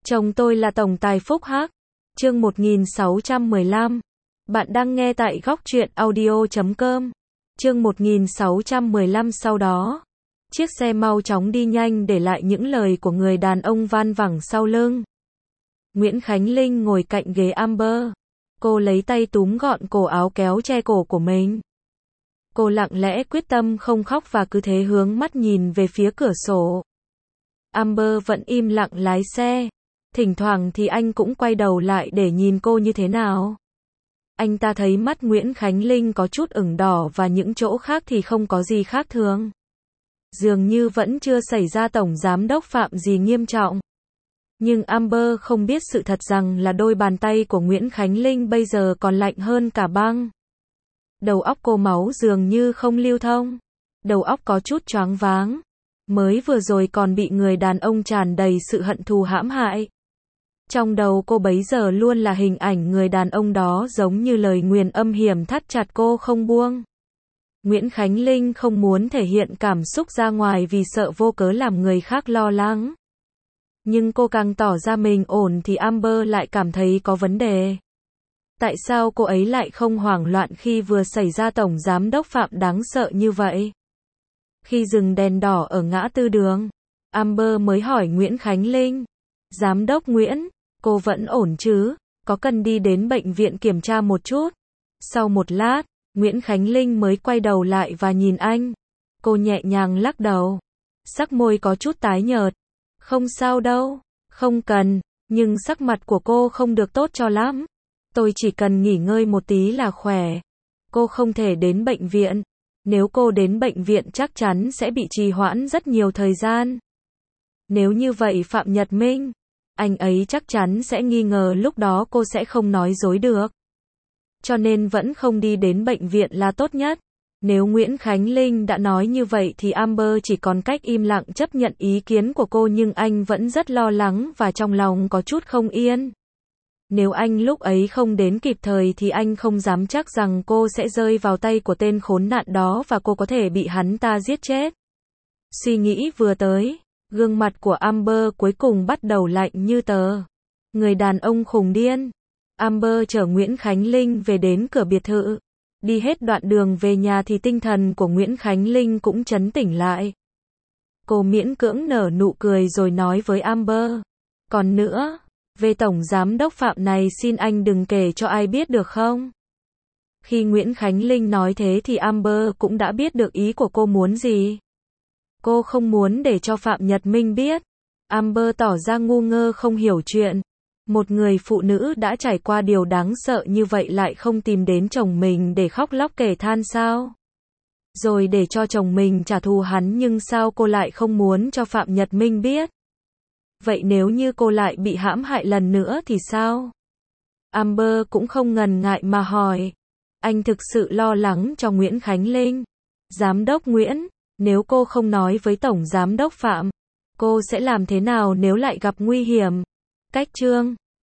Chồng tôi là tổng tài Phúc Hắc. Chương 1615. Bạn đang nghe tại góc truyện audio.com. Chương 1615. Sau đó, chiếc xe mau chóng đi nhanh để lại những lời của người đàn ông van vẳng sau lưng. Nguyễn Khánh Linh ngồi cạnh ghế Amber. Cô lấy tay túm gọn cổ áo kéo che cổ của mình. Cô lặng lẽ quyết tâm không khóc và cứ thế hướng mắt nhìn về phía cửa sổ. Amber vẫn im lặng lái xe. Thỉnh thoảng thì anh cũng quay đầu lại để nhìn cô như thế nào. Anh ta thấy mắt Nguyễn Khánh Linh có chút ửng đỏ và những chỗ khác thì không có gì khác thường. Dường như vẫn chưa xảy ra tổng giám đốc phạm gì nghiêm trọng. Nhưng Amber không biết sự thật rằng là đôi bàn tay của Nguyễn Khánh Linh bây giờ còn lạnh hơn cả băng. Đầu óc cô máu dường như không lưu thông. Đầu óc có chút choáng váng. Mới vừa rồi còn bị người đàn ông tràn đầy sự hận thù hãm hại. Trong đầu cô bấy giờ luôn là hình ảnh người đàn ông đó giống như lời nguyền âm hiểm thắt chặt cô không buông. Nguyễn Khánh Linh không muốn thể hiện cảm xúc ra ngoài vì sợ vô cớ làm người khác lo lắng. Nhưng cô càng tỏ ra mình ổn thì Amber lại cảm thấy có vấn đề. Tại sao cô ấy lại không hoảng loạn khi vừa xảy ra tổng giám đốc phạm đáng sợ như vậy? Khi dừng đèn đỏ ở ngã tư đường, Amber mới hỏi Nguyễn Khánh Linh. Giám đốc Nguyễn, cô vẫn ổn chứ? Có cần đi đến bệnh viện kiểm tra một chút? Sau một lát, Nguyễn Khánh Linh mới quay đầu lại và nhìn anh. Cô nhẹ nhàng lắc đầu. Sắc môi có chút tái nhợt. Không sao đâu, không cần, nhưng sắc mặt của cô không được tốt cho lắm. Tôi chỉ cần nghỉ ngơi một tí là khỏe. Cô không thể đến bệnh viện. Nếu cô đến bệnh viện chắc chắn sẽ bị trì hoãn rất nhiều thời gian. Nếu như vậy Phạm Nhật Minh, anh ấy chắc chắn sẽ nghi ngờ lúc đó cô sẽ không nói dối được. Cho nên vẫn không đi đến bệnh viện là tốt nhất. Nếu Nguyễn Khánh Linh đã nói như vậy thì Amber chỉ còn cách im lặng chấp nhận ý kiến của cô, nhưng anh vẫn rất lo lắng và trong lòng có chút không yên. Nếu anh lúc ấy không đến kịp thời thì anh không dám chắc rằng cô sẽ rơi vào tay của tên khốn nạn đó và cô có thể bị hắn ta giết chết. Suy nghĩ vừa tới, gương mặt của Amber cuối cùng bắt đầu lạnh như tờ. Người đàn ông khùng điên. Amber chở Nguyễn Khánh Linh về đến cửa biệt thự. Đi hết đoạn đường về nhà thì tinh thần của Nguyễn Khánh Linh cũng trấn tĩnh lại. Cô miễn cưỡng nở nụ cười rồi nói với Amber. Còn nữa, về tổng giám đốc phạm này xin anh đừng kể cho ai biết được không? Khi Nguyễn Khánh Linh nói thế thì Amber cũng đã biết được ý của cô muốn gì. Cô không muốn để cho Phạm Nhật Minh biết. Amber tỏ ra ngu ngơ không hiểu chuyện. Một người phụ nữ đã trải qua điều đáng sợ như vậy lại không tìm đến chồng mình để khóc lóc kể than sao? Rồi để cho chồng mình trả thù hắn, nhưng sao cô lại không muốn cho Phạm Nhật Minh biết? Vậy nếu như cô lại bị hãm hại lần nữa thì sao? Amber cũng không ngần ngại mà hỏi. Anh thực sự lo lắng cho Nguyễn Khánh Linh. Giám đốc Nguyễn, nếu cô không nói với tổng giám đốc Phạm, cô sẽ làm thế nào nếu lại gặp nguy hiểm? Cách chương